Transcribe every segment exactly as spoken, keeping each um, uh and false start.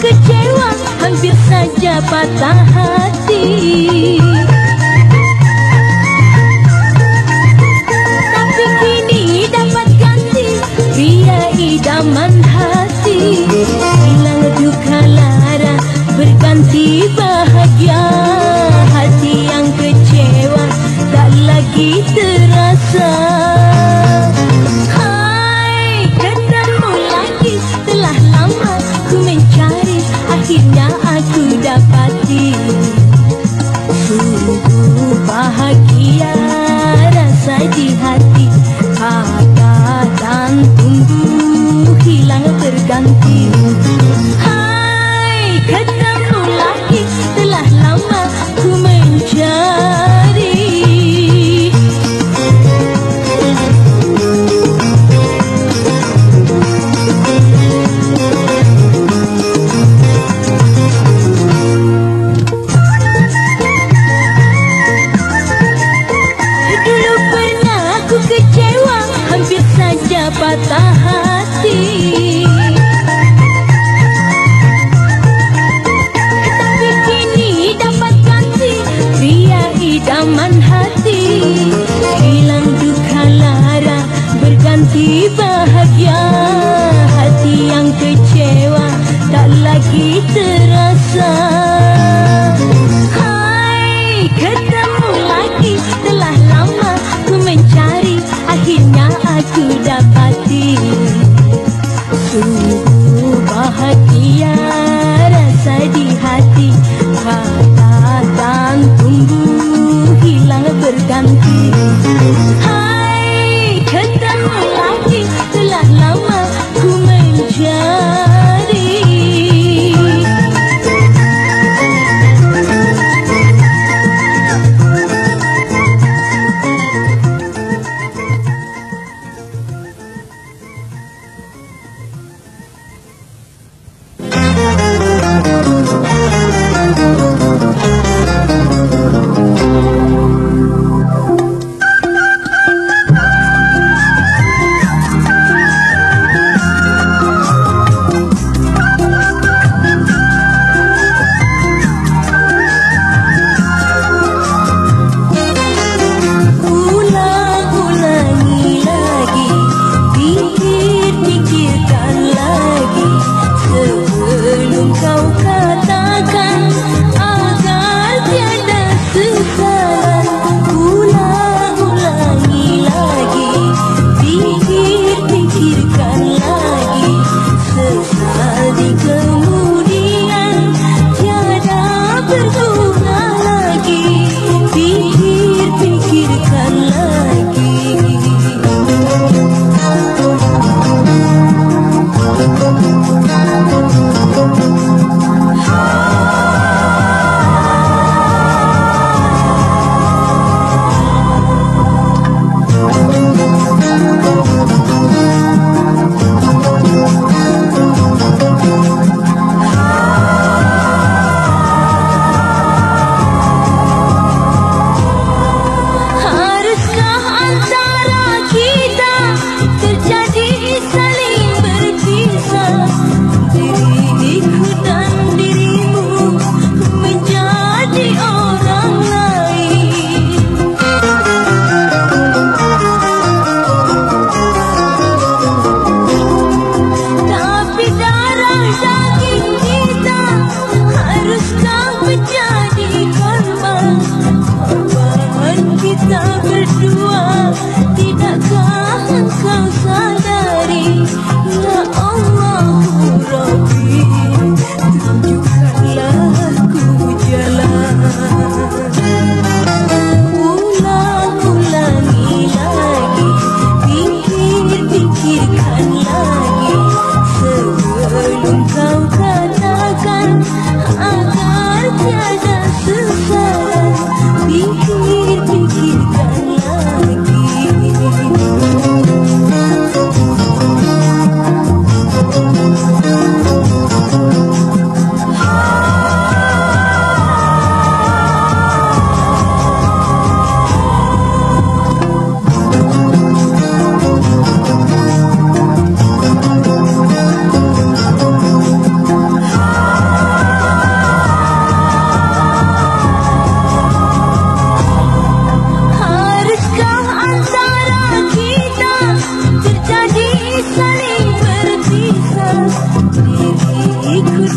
kecewa, hampir saja patah hati. Tapi kini dapat ganti pria idaman hati. Hilang duka lara, berganti bahagia. Hati yang kecewa tak lagi terasa. Hai, ketemu lagi setelah lama ku mencari, akhirnya aku dapati. Sungguh bahagia rasa di hati, patah dan tumbuh hilang terganti. Hai, ketemu lagi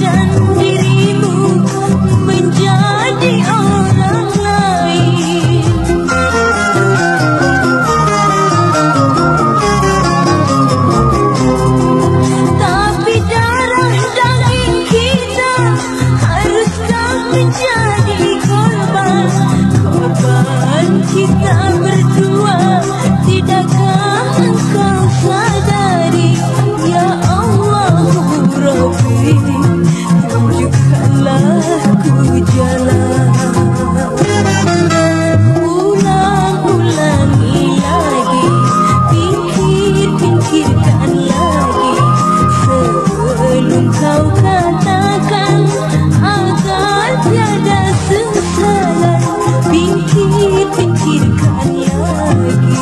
dan dirimu menjadi orang lain. Tapi darah daging kita haruskah menjadi korban? Korban kita berdua, tidakkah engkau sadari? Ya Allah Rabbi, tunjukkanlah ku jalan. Ulang-ulangi lagi, pikir-pikirkan lagi, sebelum kau katakan agar tiada sesalan. Pikir-pikirkan lagi.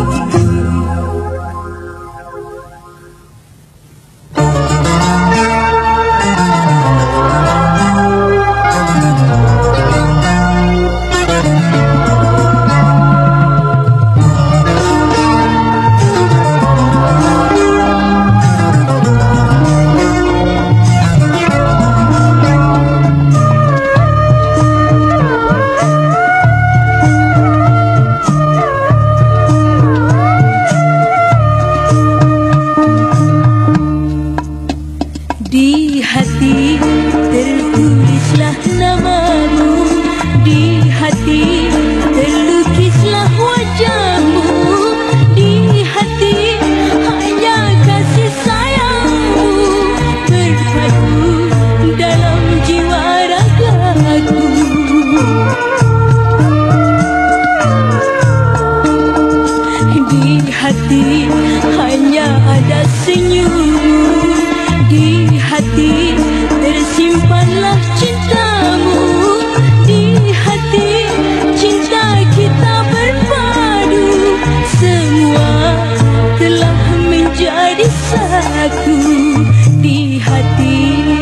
Di hati tertulislah namamu, di hati terlukislah wajahmu, di hati hanya kasih sayangmu berpadu dalam jiwa ragaku. Di hati hanya ada senyummu, di hati tersimpanlah cintamu, di hati cinta kita berpadu, semua telah menjadi satu di hati.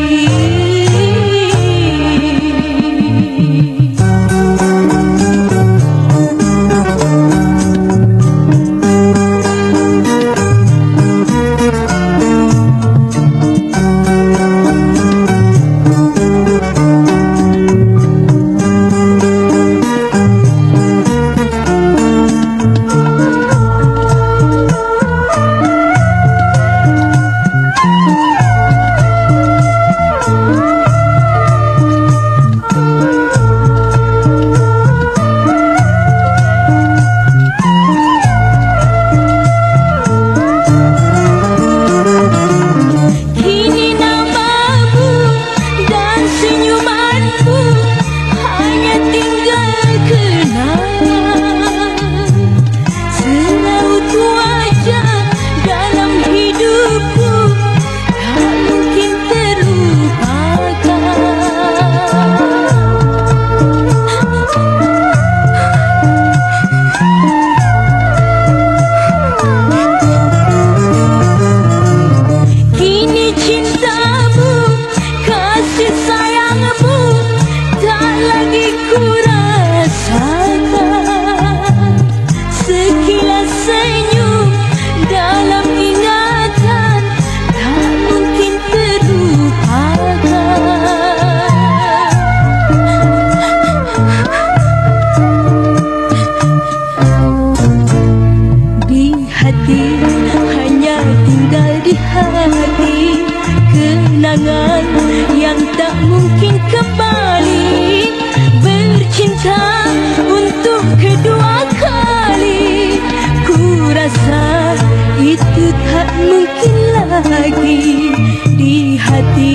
Kenangan yang tak mungkin kembali, bercinta untuk kedua kali. Ku rasa itu tak mungkin lagi di hati.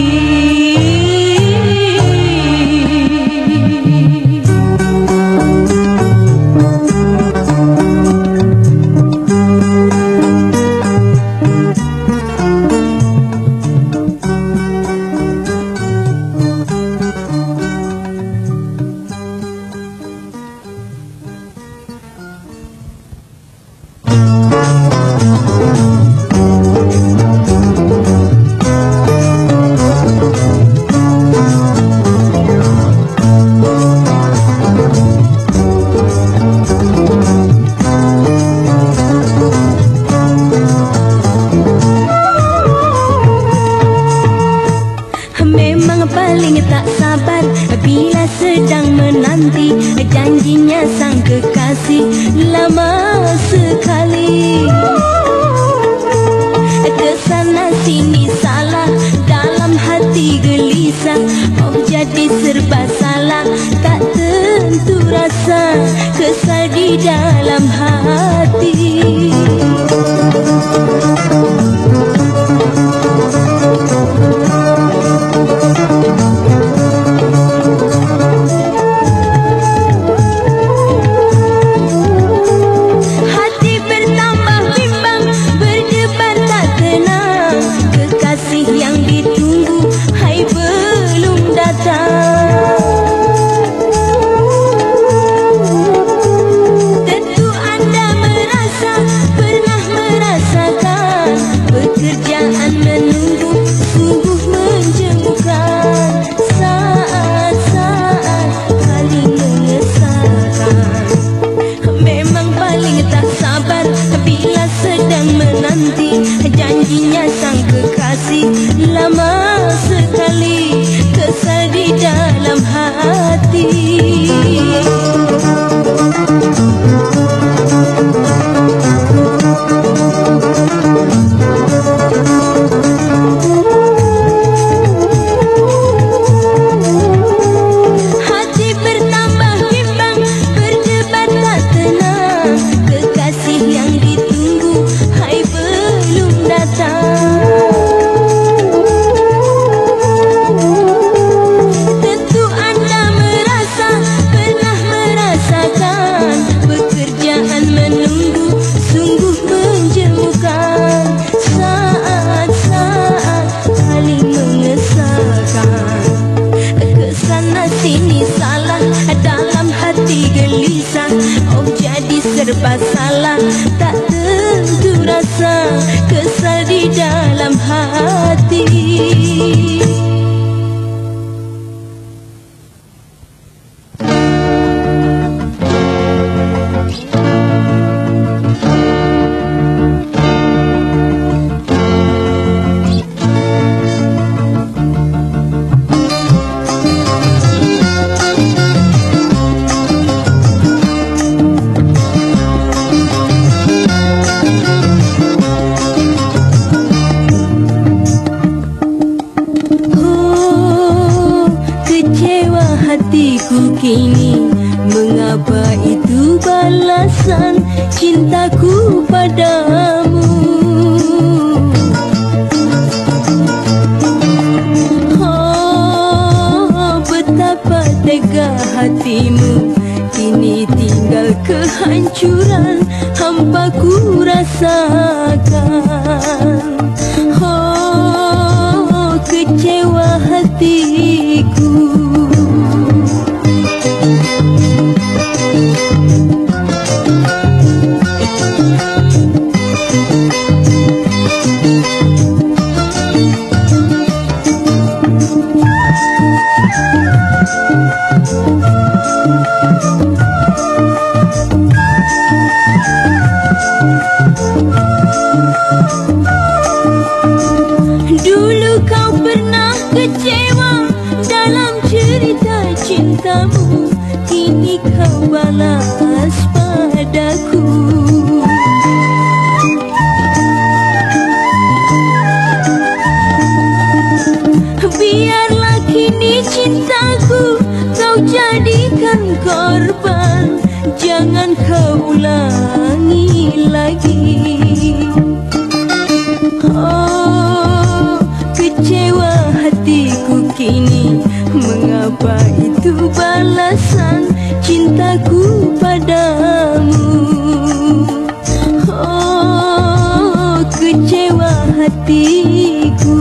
memang paling tak sabar bila sedang menanti janjinya sang kekasih lama sekali. Kesana sini salah, dalam hati gelisah, oh jadi serba salah, tak tentu rasa, kesal di dalam hati. Janjinya sang kekasih lama sekali, kesal di dalam hati. Hati bertambah bimbang, berdebat tak tenang, kekasih yang ditunggu hai belum datang. Tentu anda merasa, pernah merasakan, pekerjaan menunggu sungguh menjemukan, saat-saat paling mengesahkan. Kesana sini salah, dalam hati gelisah, oh jadi serba salah, tak tentu rasa, kesal di dalam hati. Hatiku kini, mengapa itu balasan cintaku padamu? Oh, betapa tega hatimu, kini tinggal kehancuran hampa ku rasakan. Oh, kecewa hatiku. Dulu kau pernah kecewa dalam cerita cintamu, kini kau balas padaku. Biarlah kini cintaku kau jadikan korban, jangan kau ulangi lagi. Oh, kecewa hatiku kini, mengapa itu balasan cintaku padamu? Oh, kecewa hatiku.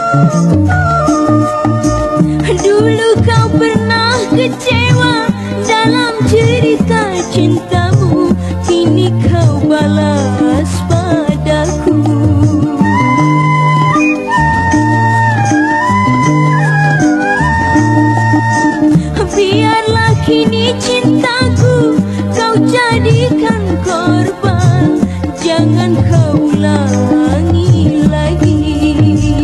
Dulu kau pernah kecewa kini kau balas padaku. Biarlah kini cintaku kau jadikan korban, jangan kau ulangi lagi.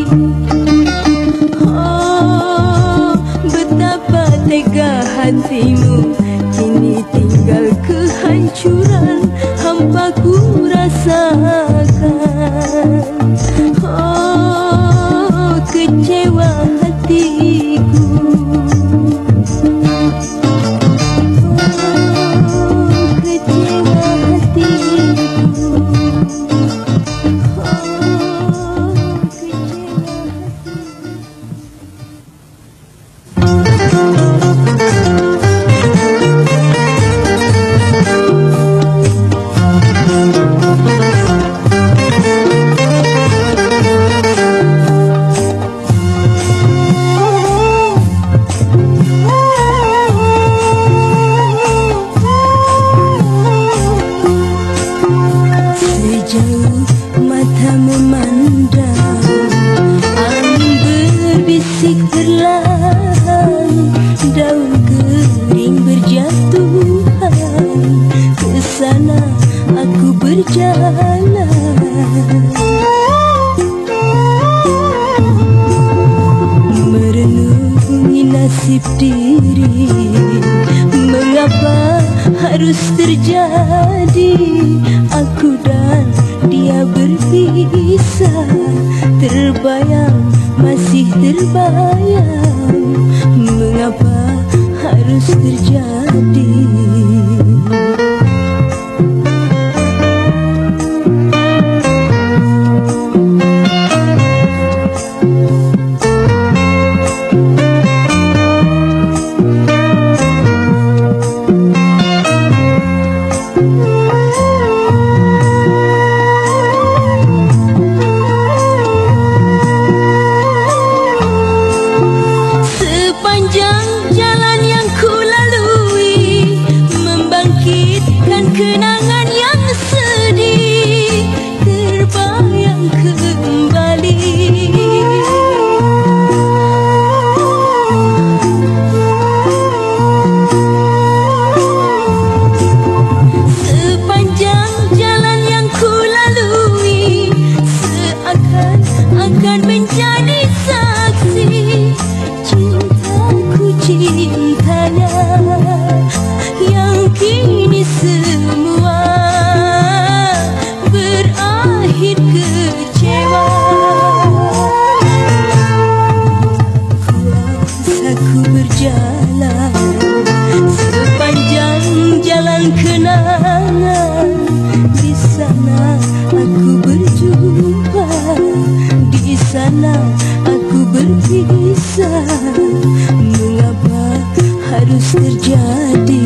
Oh, betapa tega hatimu, kini tinggal kehancuran hampa ku rasakan. Oh, kecewa hatiku. Merenungi nasib diri, mengapa harus terjadi aku dan dia berpisah. Terbayang, masih terbayang, mengapa harus terjadi. Kenangan yang sedih terbayang kembali. Sepanjang jalan yang ku lalui, seakan-akan menjadi saksi cintaku cintanya yang kini semua berakhir kecewa. Kuasaku berjalan sepanjang jalan kenangan, di sana aku berjumpa, di sana aku berpisah. Mengapa harus terjadi?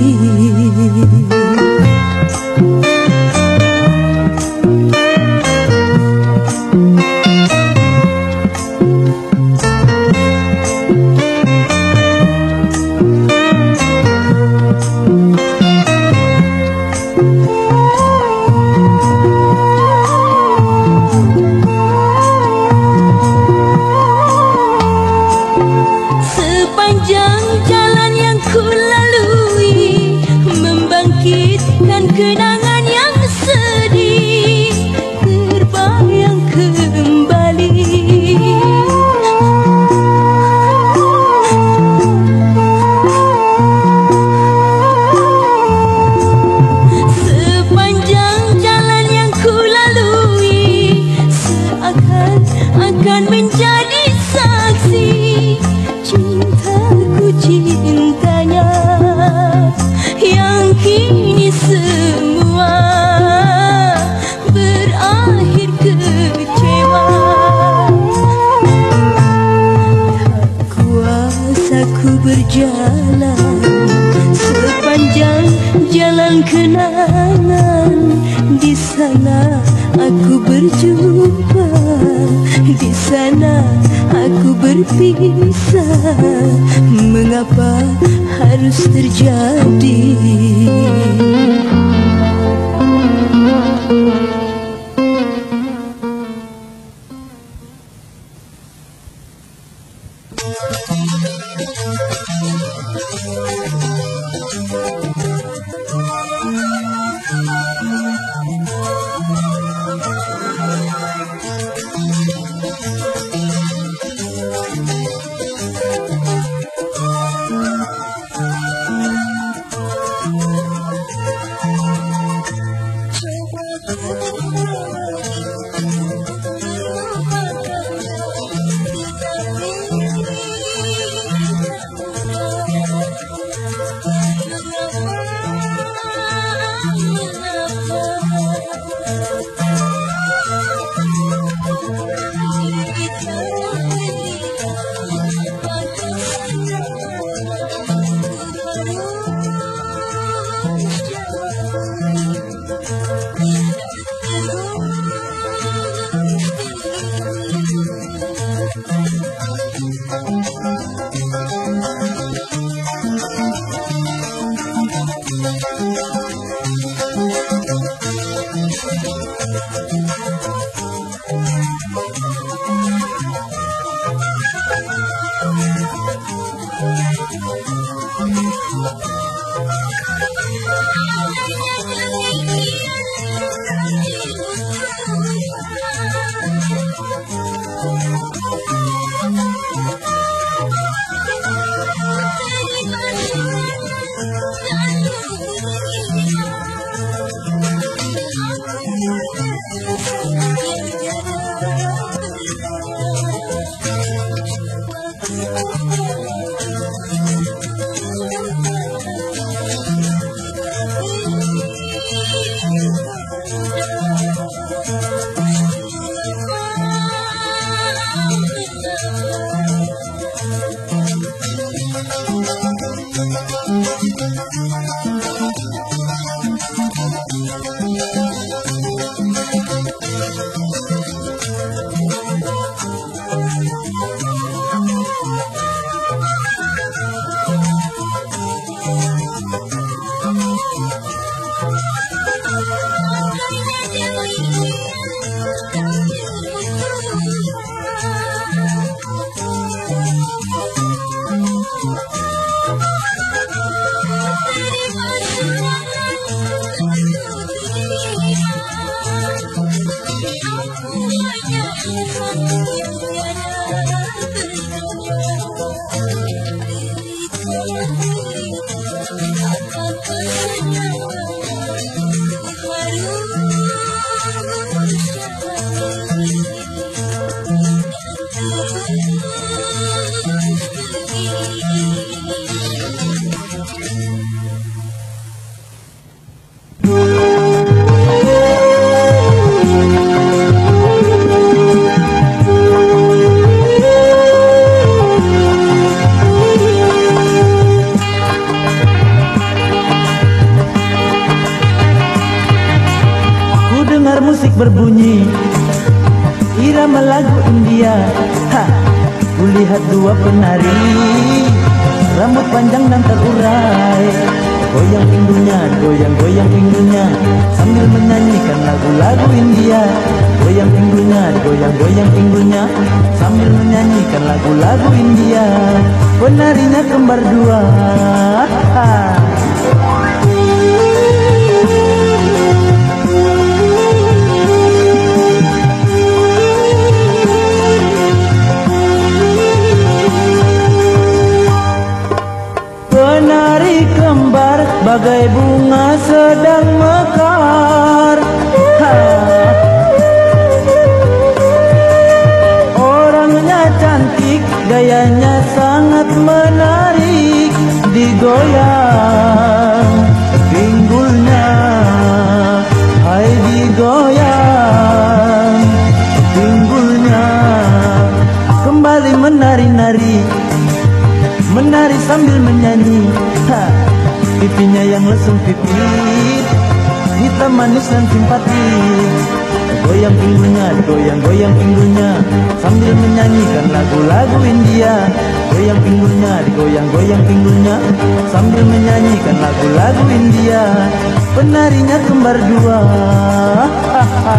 Sepanjang jalan yang ku lalui, membangkitkan kenangan yang sedih terbayang kembali. Sepanjang jalan yang ku lalui, seakan-akan menjadi saksi cintaku cintanya yang kini semua berakhir kecewa. Tak kuasa ku berjalan sepanjang jalan kenangan, di sana aku berjumpa, di sana aku berpisah. Mengapa harus terjadi? Berbunyi irama lagu India, ha, kulihat dua penari rambut panjang dan terurai, goyang pinggulnya, goyang-goyang pinggulnya sambil menyanyikan lagu-lagu India. Goyang pinggulnya, goyang-goyang pinggulnya sambil menyanyikan lagu-lagu India. Penarinya kembar dua, ha. Penari kembar bagai bunga sedang mekar, ha. Orangnya cantik, gayanya sangat menarik. Digoyang pinggulnya, hai digoyang pinggulnya. Kembali menari-nari, menari sambil menyanyi, ha. Pipinya yang lesung pipit, hitam manis dan simpatik. Goyang pinggulnya, goyang-goyang pinggulnya sambil menyanyikan lagu-lagu India. Goyang pinggulnya, goyang-goyang pinggulnya sambil menyanyikan lagu-lagu India. Penarinya kembar dua, ha, ha.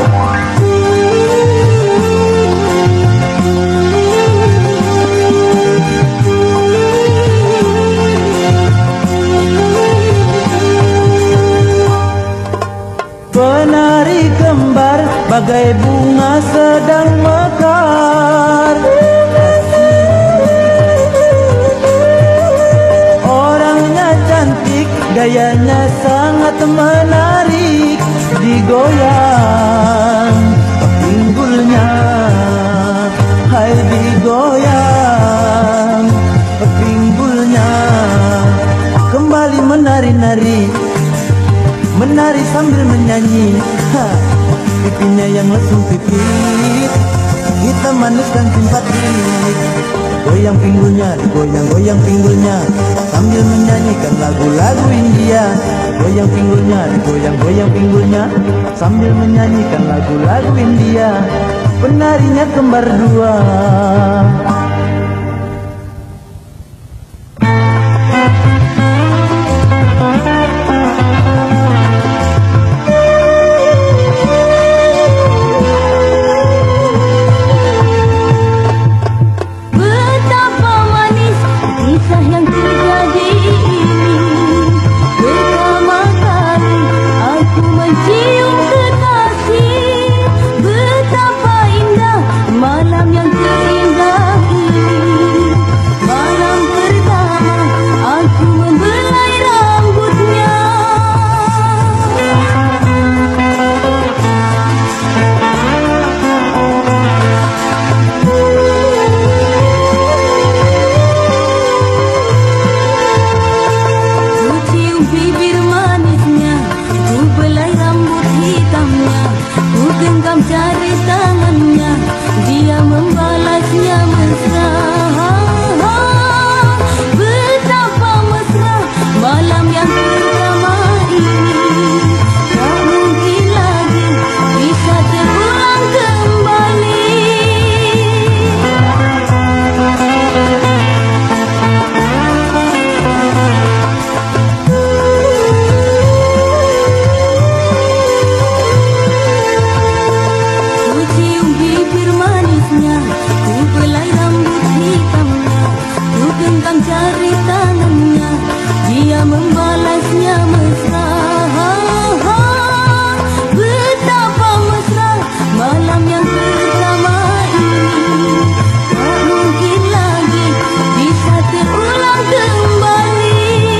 Penari kembar bagai bunga sedang mekar. Orangnya cantik, gayanya sangat menarik. Di digoyang pinggulnya, hai digoyang pinggulnya. Kembali menari-nari, menari sambil menyanyi. Ha, pipinya yang lesung pipit, kita maniskan simpatik. Goyang pinggulnya, goyang-goyang pinggulnya, sambil menyanyikan lagu-lagu India. Goyang pinggulnya, goyang-goyang pinggulnya, sambil menyanyikan lagu-lagu India. Penarinya kembar dua. Jari tangannya, dia membalasnya mesra. Betapa mesra malam yang pertama ini, tak mungkin lagi bisa terulang kembali. Jari tangannya, dia membalasnya mesra. Betapa mesra malam yang pertama ini, tak mungkin lagi bisa terulang kembali.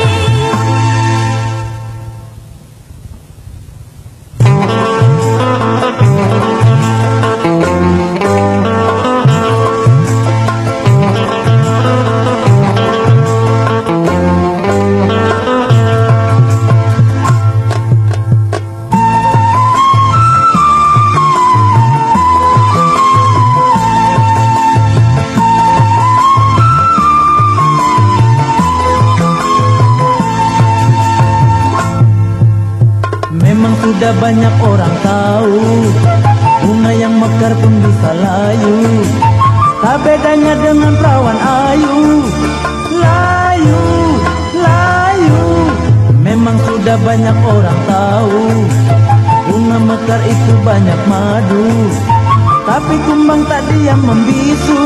Memang sudah banyak orang tahu, bunga yang mekar pun bisa layu. Tak bedanya dengan perawan ayu, layu, layu. Memang sudah banyak orang tahu, bunga mekar itu banyak madu. Tapi kumbang tak diam membisu.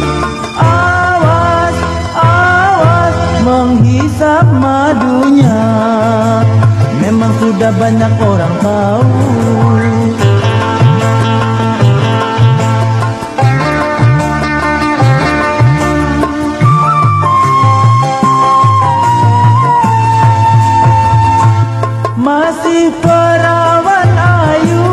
Awas, awas, menghisap madunya. Memang sudah banyak orang tahu. Masih perawan ayu,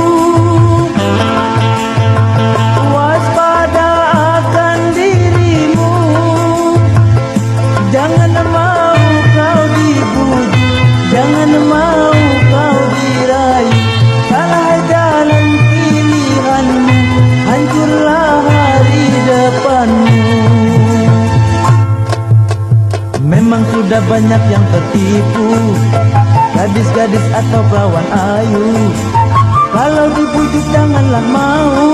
waspada akan dirimu. Jangan mau kau dibujuk, jangan mau kau dirayu. Salah jalan pilihanmu, hancurlah hari depanmu. Memang sudah banyak yang tertipu, gadis-gadis atau perawan ayu. Kalau dibujuk janganlah mau.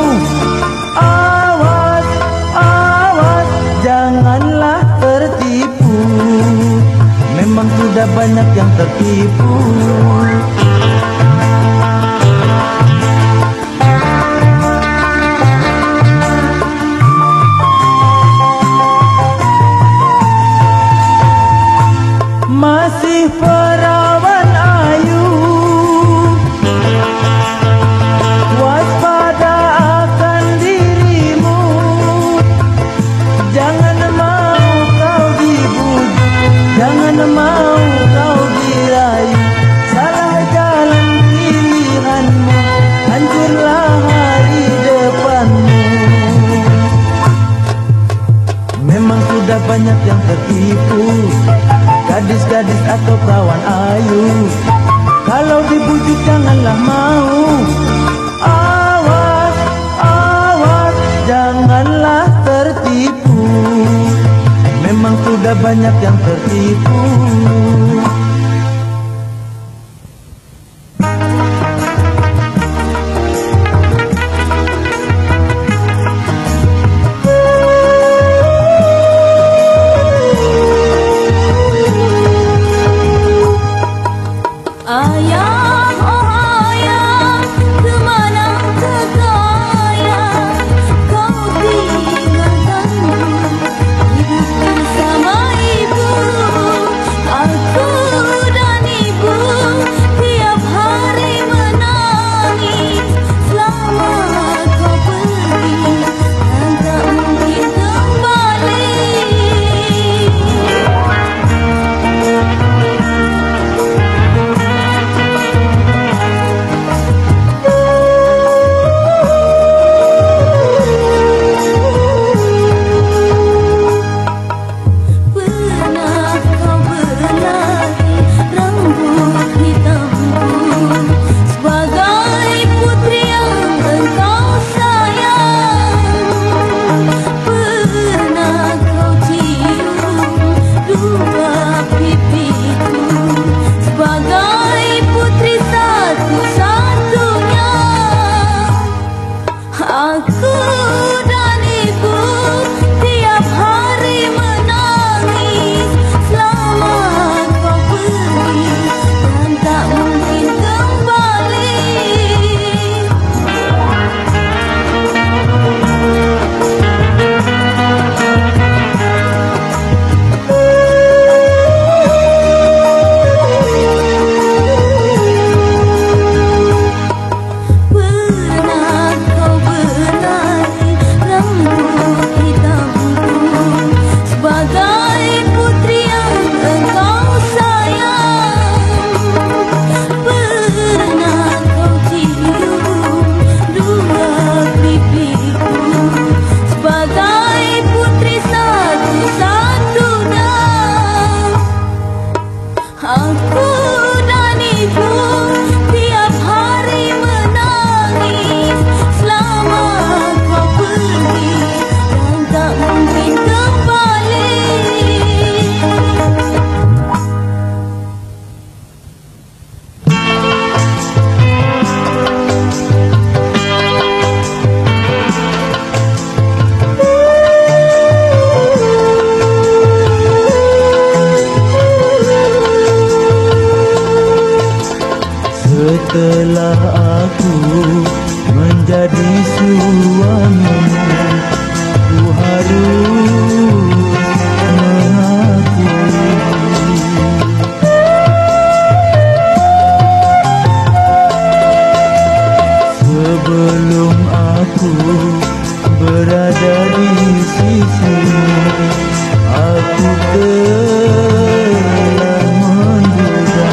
Awas, awas, janganlah tertipu. Memang sudah banyak yang tertipu. Masih perawan ayu, waspada akan dirimu. Jangan mau kau dibujuk, jangan mau kau dirayu. Salah jalan banyak yang tertipu, gadis-gadis atau perawan ayu. Kalau dibujuk janganlah mau. Awas, awas, janganlah tertipu. Memang sudah banyak yang tertipu. Setelah aku menjadi suamimu, ku harus mengakui sebelum aku berada di sisimu, aku telah menduga.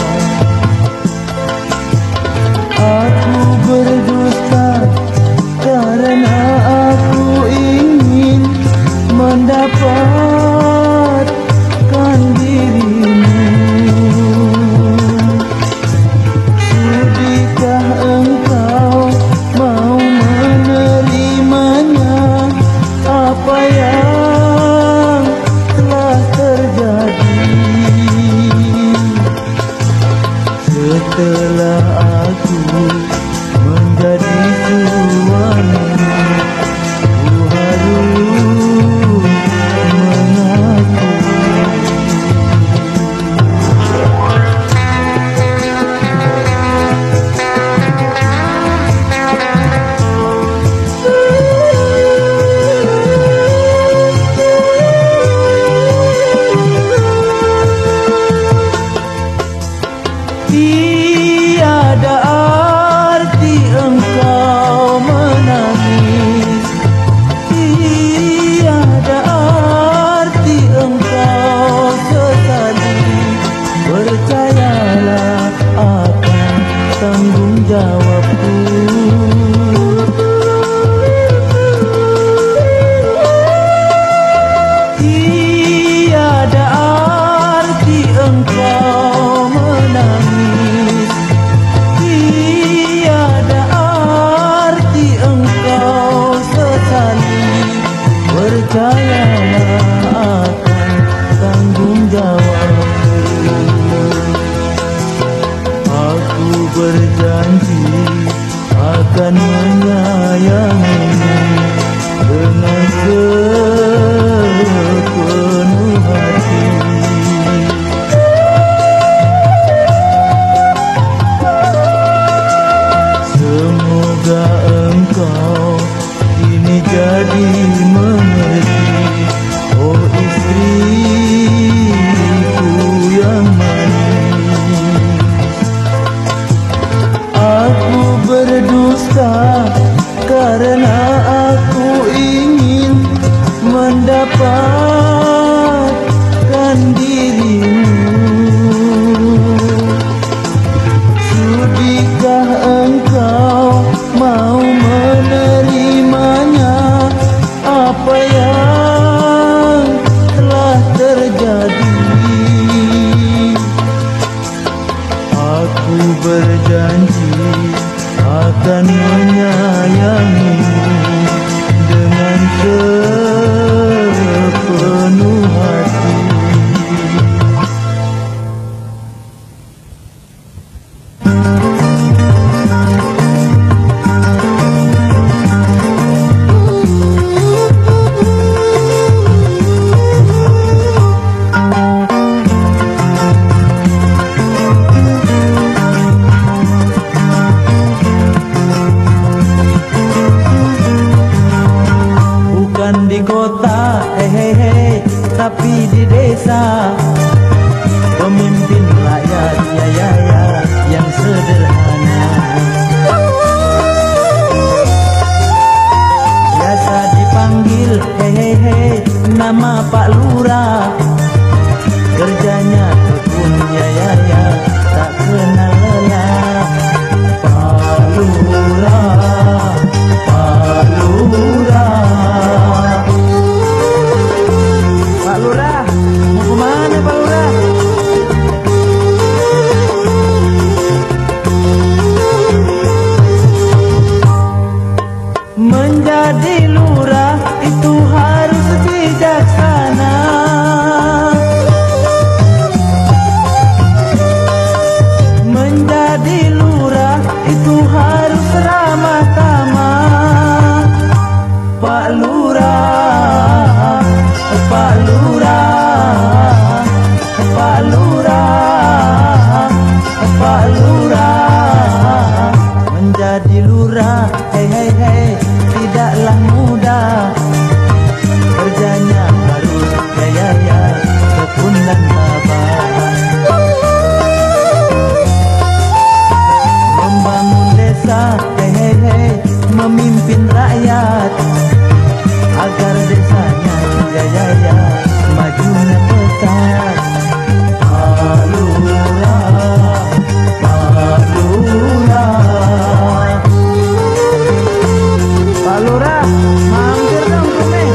Aku berdusta karena aku ingin mendapatkan dirimu. Sudikah engkau mau menerimanya, apa yang telah terjadi setelah aku menjadi suamimu, ku harus mengakui. Tiada arti engkau menangis, tiada arti engkau sesali. Percayalah akan tanggung jawabku. Tiada berjanji akan menyayangimu dengan sepenuh hati. Semoga engkau kini jadi mengerti, oh istriku yang manis. Aku berdusta karena aku ingin mendapatkan dirimu. Sudikah engkau mau menerimanya apa yang telah terjadi? Aku berjanji akan menyayangimu dengan sepenuh hati. Bukan di kota, eh, eh, eh, tapi di desa, pemimpin rakyat, ya, ya, ya, yang sederhana. Biasa dipanggil, eh, eh, eh, nama Pak Lurah. Kerjanya tekun, ya, ya, ya, tak kenal lelah. Pak Lurah, Pak Lurah. Pak Lurah, mau kemana Pak Lurah? Menjadi lurah itu harus bijaksana. Menjadi lurah itu harus ramah tamah. Pak Lurah, Pak Lurah, Pak Lurah, Pak Lurah. Menjadi lurah, hei hei hei, tidaklah mudah. Kerjanya harus ya ya ya, tekun dan sabar. Membangun desa, hei hei hei, memimpin rakyat agar desanya ya ya ya majunya pesat. Pak Lurah, Pak Lurah, Pak Lurah, mampir dong kami.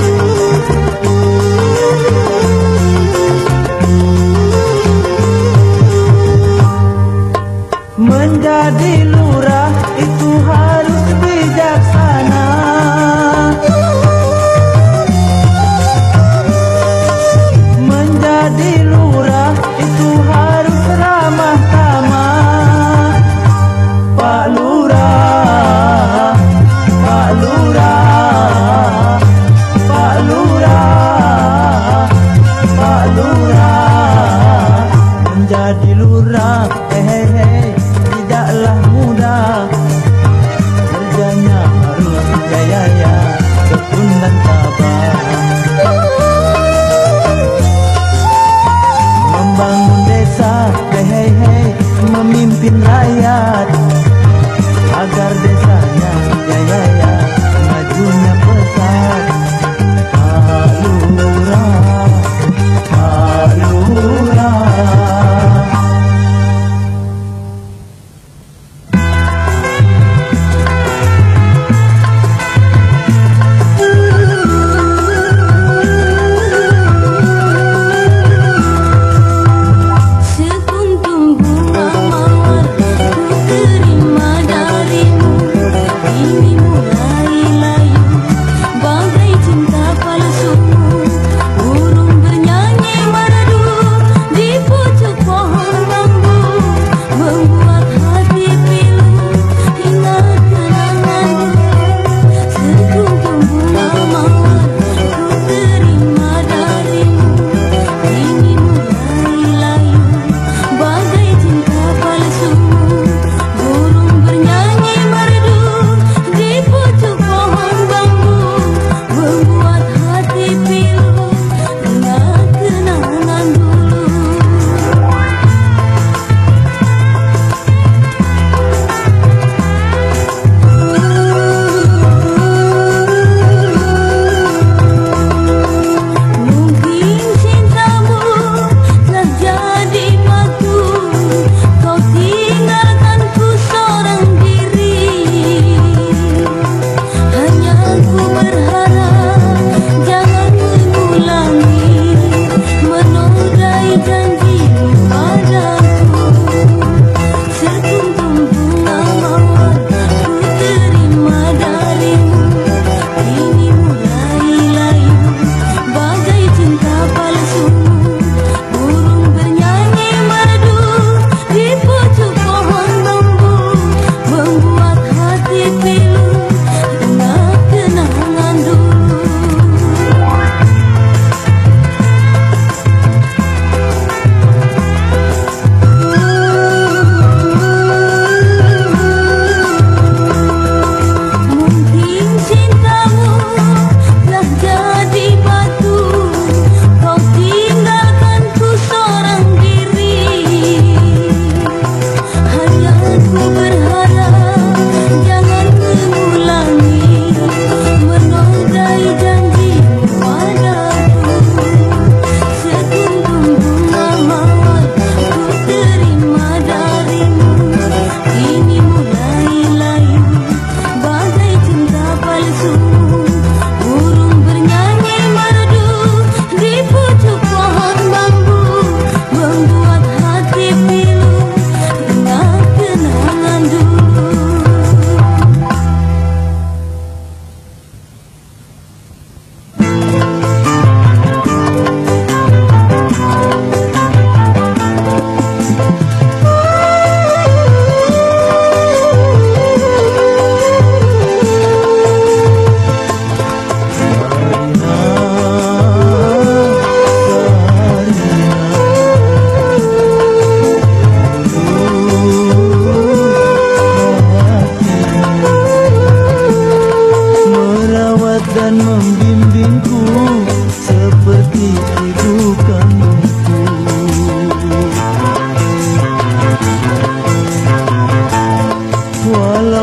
Menjadi lurah itu harus bijaksana.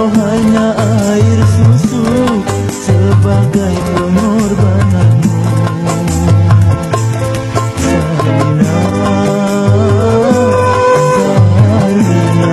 kau hanya air susu sebagai pengorbananmu. Zarina, Zarina.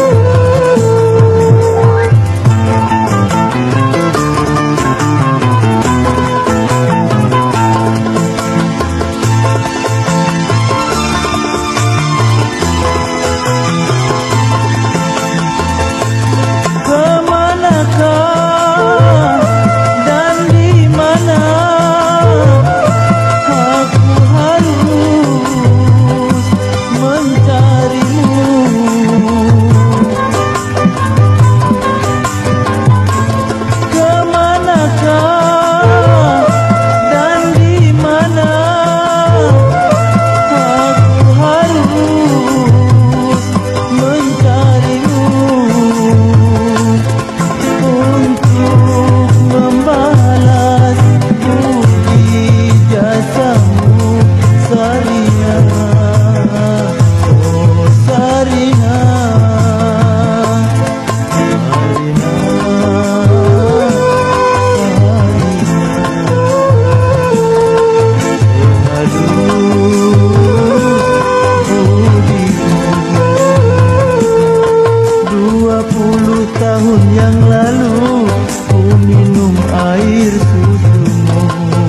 Tahun yang lalu ku minum air susumu.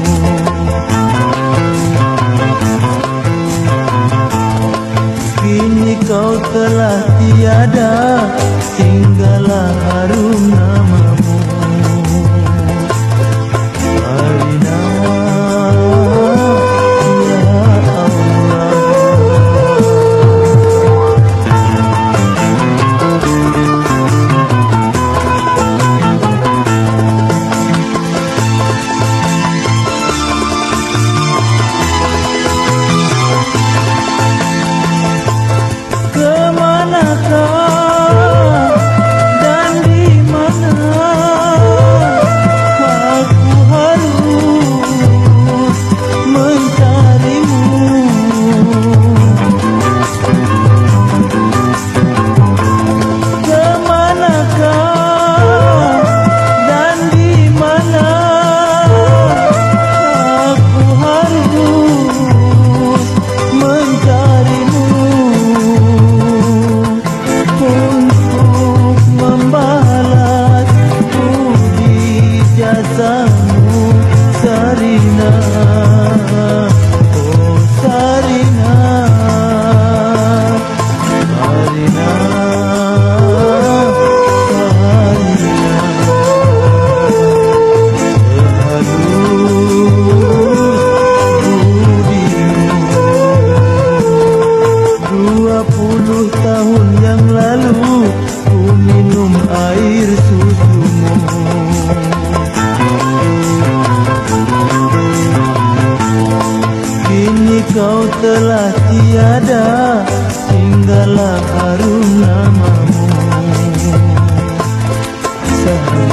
Kini kau telah tiada, tinggallah harum namamu. Zarina, ya Allah. Zarina, oh Zarina, Zarina, Zarina. Dua puluh tahun yang lalu ku minum air susumu. Kini kau telah tiada, tinggallah harum namamu. Zarina.